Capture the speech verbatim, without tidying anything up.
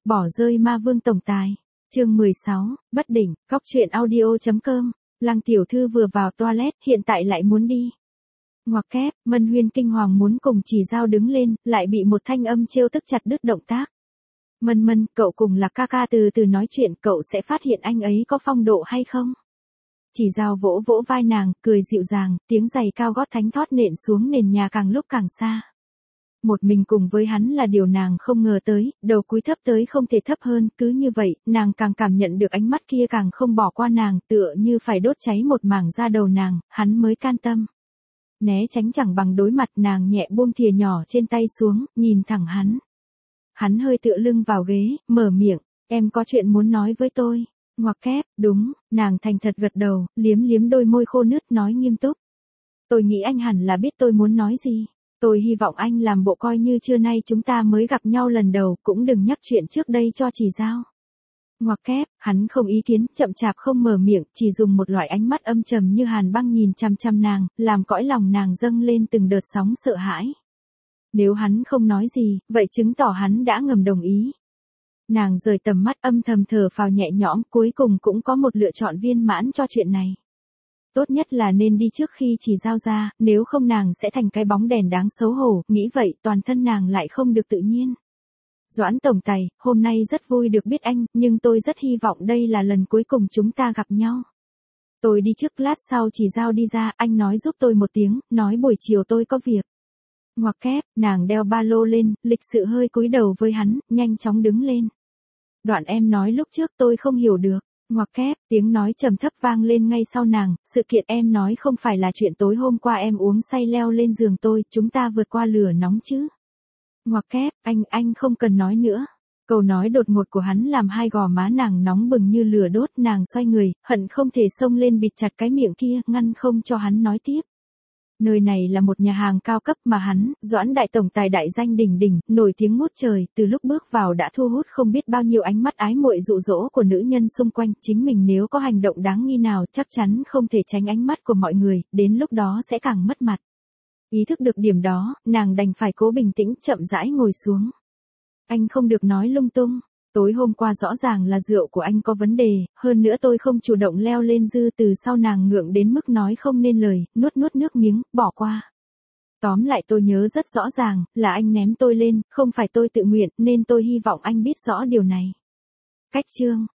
Bỏ rơi ma vương tổng tài. Chương mười sáu, bất định, góc truyện audio.com. Lăng tiểu thư vừa vào toilet, hiện tại lại muốn đi. Ngoặc kép, Mân Huyên kinh hoàng muốn cùng Chỉ Dao đứng lên, lại bị một thanh âm trêu tức chặt đứt động tác. Mân Mân, cậu cùng là ca ca từ từ nói chuyện, cậu sẽ phát hiện anh ấy có phong độ hay không? Chỉ Dao vỗ vỗ vai nàng, cười dịu dàng, tiếng giày cao gót thánh thót nện xuống nền nhà càng lúc càng xa. Một mình cùng với hắn là điều nàng không ngờ tới, đầu cúi thấp tới không thể thấp hơn, cứ như vậy, nàng càng cảm nhận được ánh mắt kia càng không bỏ qua nàng, tựa như phải đốt cháy một mảng da đầu nàng, hắn mới can tâm. Né tránh chẳng bằng đối mặt, nàng nhẹ buông thìa nhỏ trên tay xuống, nhìn thẳng hắn. Hắn hơi tựa lưng vào ghế, mở miệng, em có chuyện muốn nói với tôi. Ngoặc kép, đúng, nàng thành thật gật đầu, liếm liếm đôi môi khô nứt nói nghiêm túc. Tôi nghĩ anh hẳn là biết tôi muốn nói gì. Tôi hy vọng anh làm bộ coi như trưa nay chúng ta mới gặp nhau lần đầu, cũng đừng nhắc chuyện trước đây cho Chỉ Dao. Ngoặc kép, hắn không ý kiến, chậm chạp không mở miệng, chỉ dùng một loại ánh mắt âm trầm như hàn băng nhìn chăm chăm nàng, làm cõi lòng nàng dâng lên từng đợt sóng sợ hãi. Nếu hắn không nói gì, vậy chứng tỏ hắn đã ngầm đồng ý. Nàng rời tầm mắt, âm thầm thở phào nhẹ nhõm, cuối cùng cũng có một lựa chọn viên mãn cho chuyện này. Tốt nhất là nên đi trước khi Chỉ Dao ra, nếu không nàng sẽ thành cái bóng đèn đáng xấu hổ, nghĩ vậy toàn thân nàng lại không được tự nhiên. Doãn tổng tài, hôm nay rất vui được biết anh, nhưng tôi rất hy vọng đây là lần cuối cùng chúng ta gặp nhau. Tôi đi trước, lát sau Chỉ Dao đi ra, anh nói giúp tôi một tiếng, nói buổi chiều tôi có việc. Ngoặc kép, nàng đeo ba lô lên, lịch sự hơi cúi đầu với hắn, nhanh chóng đứng lên. Đoạn em nói lúc trước tôi không hiểu được. Ngoặc kép, tiếng nói trầm thấp vang lên ngay sau nàng, sự kiện em nói không phải là chuyện tối hôm qua em uống say leo lên giường tôi, chúng ta vượt qua lửa nóng chứ. Ngoặc kép, anh, anh không cần nói nữa. Câu nói đột ngột của hắn làm hai gò má nàng nóng bừng như lửa đốt, nàng xoay người, hận không thể xông lên bịt chặt cái miệng kia, ngăn không cho hắn nói tiếp. Nơi này là một nhà hàng cao cấp mà hắn, Doãn đại tổng tài đại danh đỉnh đỉnh, nổi tiếng ngút trời, từ lúc bước vào đã thu hút không biết bao nhiêu ánh mắt ái muội dụ dỗ của nữ nhân xung quanh, chính mình nếu có hành động đáng nghi nào chắc chắn không thể tránh ánh mắt của mọi người, đến lúc đó sẽ càng mất mặt. Ý thức được điểm đó, nàng đành phải cố bình tĩnh, chậm rãi ngồi xuống. Anh không được nói lung tung. Tối hôm qua rõ ràng là rượu của anh có vấn đề, hơn nữa tôi không chủ động leo lên dư, từ sau nàng ngượng đến mức nói không nên lời, nuốt nuốt nước miếng, bỏ qua. Tóm lại tôi nhớ rất rõ ràng, là anh ném tôi lên, không phải tôi tự nguyện, nên tôi hy vọng anh biết rõ điều này. Cách chương,